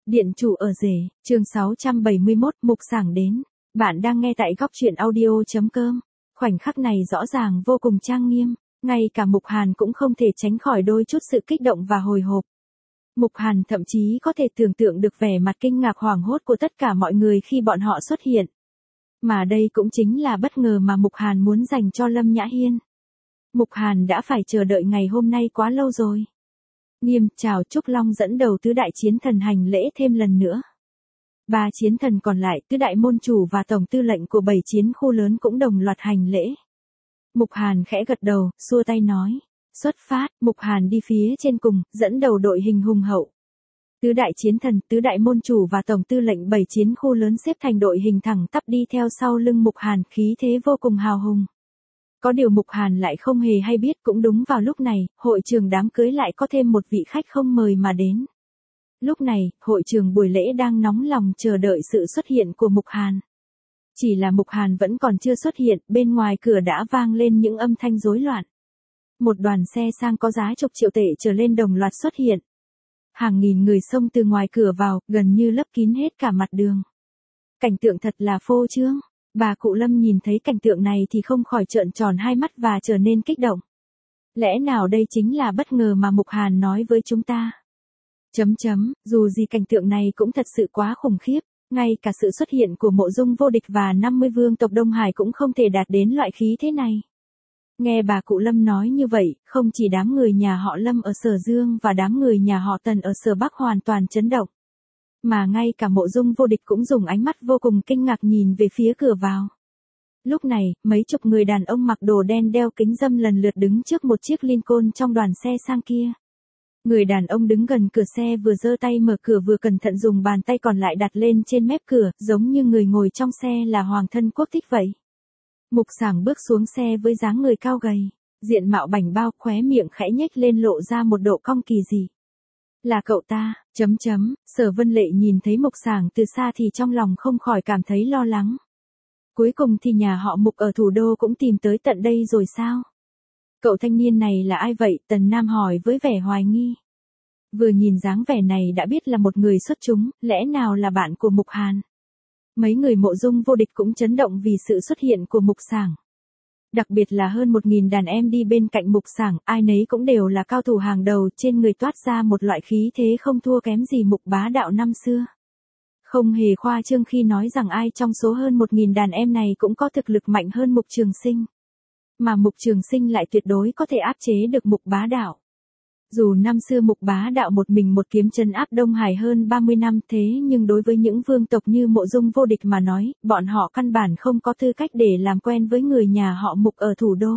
Điện chủ ở rể, chương 671, mục sảng đến. Bạn đang nghe tại góc truyện audio.com. Khoảnh khắc này rõ ràng vô cùng trang nghiêm, ngay cả Mục Hàn cũng không thể tránh khỏi đôi chút sự kích động và hồi hộp. Mục Hàn thậm chí có thể tưởng tượng được vẻ mặt kinh ngạc hoảng hốt của tất cả mọi người khi bọn họ xuất hiện. Mà đây cũng chính là bất ngờ mà Mục Hàn muốn dành cho Lâm Nhã Hiên. Mục Hàn đã phải chờ đợi ngày hôm nay quá lâu rồi. Nghiêm, chào Trúc Long dẫn đầu tứ đại chiến thần hành lễ thêm lần nữa. Ba chiến thần còn lại, tứ đại môn chủ và tổng tư lệnh của 7 chiến khu lớn cũng đồng loạt hành lễ. Mục Hàn khẽ gật đầu, xua tay nói. Xuất phát, Mục Hàn đi phía trên cùng, dẫn đầu đội hình hùng hậu. Tứ đại chiến thần, tứ đại môn chủ và tổng tư lệnh 7 chiến khu lớn xếp thành đội hình thẳng tắp đi theo sau lưng Mục Hàn, khí thế vô cùng hào hùng. Có điều Mục Hàn lại không hề hay biết, cũng đúng vào lúc này, hội trường đám cưới lại có thêm một vị khách không mời mà đến. Lúc này, hội trường buổi lễ đang nóng lòng chờ đợi sự xuất hiện của Mục Hàn. Chỉ là Mục Hàn vẫn còn chưa xuất hiện, bên ngoài cửa đã vang lên những âm thanh rối loạn. Một đoàn xe sang có giá chục triệu tệ trở lên đồng loạt xuất hiện. Hàng nghìn người xông từ ngoài cửa vào, gần như lấp kín hết cả mặt đường. Cảnh tượng thật là phô trương. Bà cụ Lâm nhìn thấy cảnh tượng này thì không khỏi trợn tròn hai mắt và trở nên kích động. Lẽ nào đây chính là bất ngờ mà Mục Hàn nói với chúng ta? Dù gì cảnh tượng này cũng thật sự quá khủng khiếp, ngay cả sự xuất hiện của Mộ Dung Vô Địch và 50 vương tộc Đông Hải cũng không thể đạt đến loại khí thế này. Nghe bà cụ Lâm nói như vậy, không chỉ đám người nhà họ Lâm ở Sở Dương và đám người nhà họ Tần ở Sở Bắc hoàn toàn chấn động. Mà ngay cả Mộ Dung Vô Địch cũng dùng ánh mắt vô cùng kinh ngạc nhìn về phía cửa vào. Lúc này, mấy chục người đàn ông mặc đồ đen đeo kính râm lần lượt đứng trước một chiếc Lincoln trong đoàn xe sang kia. Người đàn ông đứng gần cửa xe vừa giơ tay mở cửa vừa cẩn thận dùng bàn tay còn lại đặt lên trên mép cửa, giống như người ngồi trong xe là hoàng thân quốc thích vậy. Mục Sảng bước xuống xe với dáng người cao gầy, diện mạo bảnh bao, khóe miệng khẽ nhếch lên lộ ra một độ cong kỳ dị. Là cậu ta, Sở Vân Lệ nhìn thấy Mục Sảng từ xa thì trong lòng không khỏi cảm thấy lo lắng. Cuối cùng thì nhà họ Mục ở thủ đô cũng tìm tới tận đây rồi sao? Cậu thanh niên này là ai vậy? Tần Nam hỏi với vẻ hoài nghi. Vừa nhìn dáng vẻ này đã biết là một người xuất chúng, lẽ nào là bạn của Mục Hàn? Mấy người Mộ Dung Vô Địch cũng chấn động vì sự xuất hiện của Mục Sảng. Đặc biệt là hơn 1.000 đàn em đi bên cạnh Mục Sảng, ai nấy cũng đều là cao thủ hàng đầu, trên người toát ra một loại khí thế không thua kém gì Mục Bá Đạo năm xưa. Không hề khoa trương khi nói rằng ai trong số hơn 1.000 đàn em này cũng có thực lực mạnh hơn Mục Trường Sinh. Mà Mục Trường Sinh lại tuyệt đối có thể áp chế được Mục Bá Đạo. Dù năm xưa Mục Bá Đạo một mình một kiếm trấn áp Đông Hải hơn 30 năm thế nhưng đối với những vương tộc như Mộ Dung Vô Địch mà nói, bọn họ căn bản không có tư cách để làm quen với người nhà họ Mục ở thủ đô.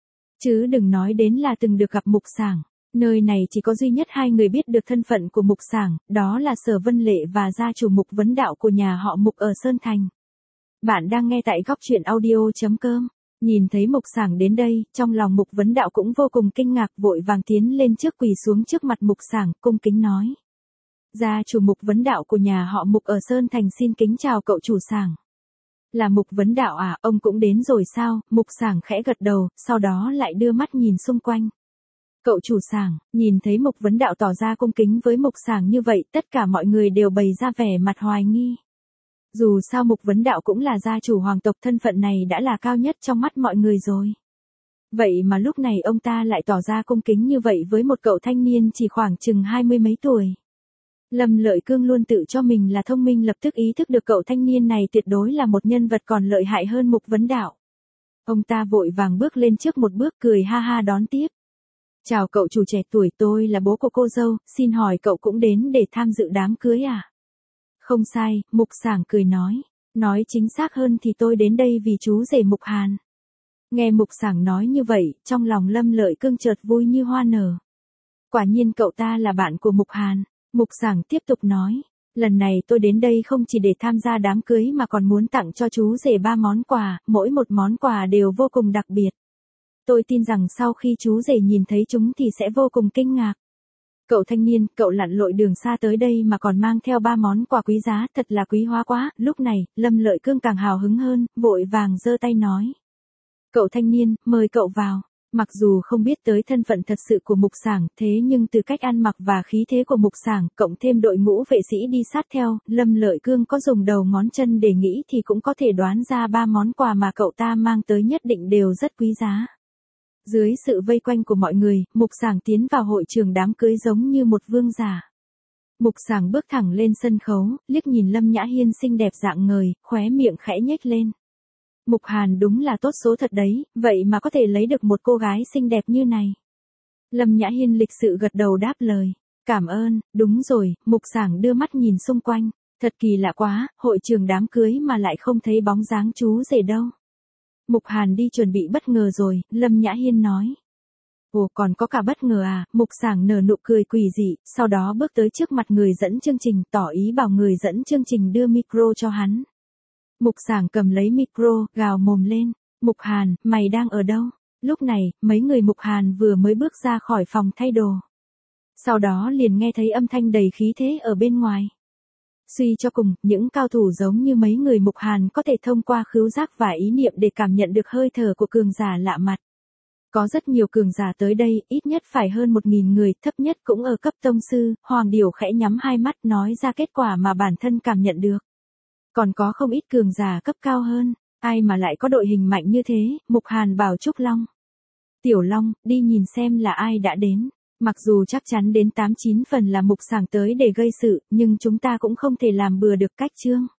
Chứ đừng nói đến là từng được gặp Mục Sảng. Nơi này chỉ có duy nhất hai người biết được thân phận của Mục Sảng, đó là Sở Vân Lệ và gia chủ Mục Vấn Đạo của nhà họ Mục ở Sơn Thành. Bạn đang nghe tại góc truyện audio.com. Nhìn thấy Mục Sảng đến đây, trong lòng Mục Vấn Đạo cũng vô cùng kinh ngạc, vội vàng tiến lên trước quỳ xuống trước mặt Mục Sảng, cung kính nói. Gia chủ Mục Vấn Đạo của nhà họ Mục ở Sơn Thành xin kính chào cậu chủ Sảng. Là Mục Vấn Đạo à, ông cũng đến rồi sao? Mục Sảng khẽ gật đầu, sau đó lại đưa mắt nhìn xung quanh. Cậu chủ Sảng, nhìn thấy Mục Vấn Đạo tỏ ra cung kính với Mục Sảng như vậy, tất cả mọi người đều bày ra vẻ mặt hoài nghi. Dù sao Mục Vấn Đạo cũng là gia chủ hoàng tộc, thân phận này đã là cao nhất trong mắt mọi người rồi. Vậy mà lúc này ông ta lại tỏ ra cung kính như vậy với một cậu thanh niên chỉ khoảng chừng 20 mấy tuổi. Lâm Lợi Cương luôn tự cho mình là thông minh, lập tức ý thức được cậu thanh niên này tuyệt đối là một nhân vật còn lợi hại hơn Mục Vấn Đạo. Ông ta vội vàng bước lên trước một bước, cười ha ha đón tiếp. Chào cậu chủ trẻ tuổi, tôi là bố của cô dâu, xin hỏi cậu cũng đến để tham dự đám cưới à? Không sai, Mục Sảng cười nói. Nói chính xác hơn thì tôi đến đây vì chú rể Mục Hàn. Nghe Mục Sảng nói như vậy, trong lòng Lâm Lợi Cương chợt vui như hoa nở. Quả nhiên cậu ta là bạn của Mục Hàn. Mục Sảng tiếp tục nói. Lần này tôi đến đây không chỉ để tham gia đám cưới mà còn muốn tặng cho chú rể 3 món quà, mỗi một món quà đều vô cùng đặc biệt. Tôi tin rằng sau khi chú rể nhìn thấy chúng thì sẽ vô cùng kinh ngạc. Cậu thanh niên, cậu lặn lội đường xa tới đây mà còn mang theo 3 món quà quý giá, thật là quý hóa quá. Lúc này, Lâm Lợi Cương càng hào hứng hơn, vội vàng giơ tay nói. Cậu thanh niên, mời cậu vào. Mặc dù không biết tới thân phận thật sự của Mục Sảng, thế nhưng từ cách ăn mặc và khí thế của Mục Sảng, cộng thêm đội ngũ vệ sĩ đi sát theo, Lâm Lợi Cương có dùng đầu ngón chân để nghĩ thì cũng có thể đoán ra 3 món quà mà cậu ta mang tới nhất định đều rất quý giá. Dưới sự vây quanh của mọi người, Mục Sảng tiến vào hội trường đám cưới giống như một vương giả. Mục Sảng bước thẳng lên sân khấu, liếc nhìn Lâm Nhã Hiên xinh đẹp rạng ngời, khóe miệng khẽ nhếch lên. Mục Hàn đúng là tốt số thật đấy, vậy mà có thể lấy được một cô gái xinh đẹp như này. Lâm Nhã Hiên lịch sự gật đầu đáp lời. Cảm ơn, đúng rồi, Mục Sảng đưa mắt nhìn xung quanh. Thật kỳ lạ quá, hội trường đám cưới mà lại không thấy bóng dáng chú rể đâu. Mục Hàn đi chuẩn bị bất ngờ rồi, Lâm Nhã Hiên nói. Ồ, còn có cả bất ngờ à? Mục Sảng nở nụ cười quỷ dị, sau đó bước tới trước mặt người dẫn chương trình, tỏ ý bảo người dẫn chương trình đưa micro cho hắn. Mục Sảng cầm lấy micro, gào mồm lên. Mục Hàn, mày đang ở đâu? Lúc này, mấy người Mục Hàn vừa mới bước ra khỏi phòng thay đồ. Sau đó liền nghe thấy âm thanh đầy khí thế ở bên ngoài. Suy cho cùng, những cao thủ giống như mấy người Mục Hàn có thể thông qua khứu giác và ý niệm để cảm nhận được hơi thở của cường giả lạ mặt. Có rất nhiều cường giả tới đây, ít nhất phải hơn 1.000 người, thấp nhất cũng ở cấp tông sư. Hoàng Điểu khẽ nhắm hai mắt nói ra kết quả mà bản thân cảm nhận được. Còn có không ít cường giả cấp cao hơn, ai mà lại có đội hình mạnh như thế, Mục Hàn bảo Trúc Long. Tiểu Long, đi nhìn xem là ai đã đến. Mặc dù chắc chắn đến 89 phần là Mục Sảng tới để gây sự, nhưng chúng ta cũng không thể làm bừa được cách chương.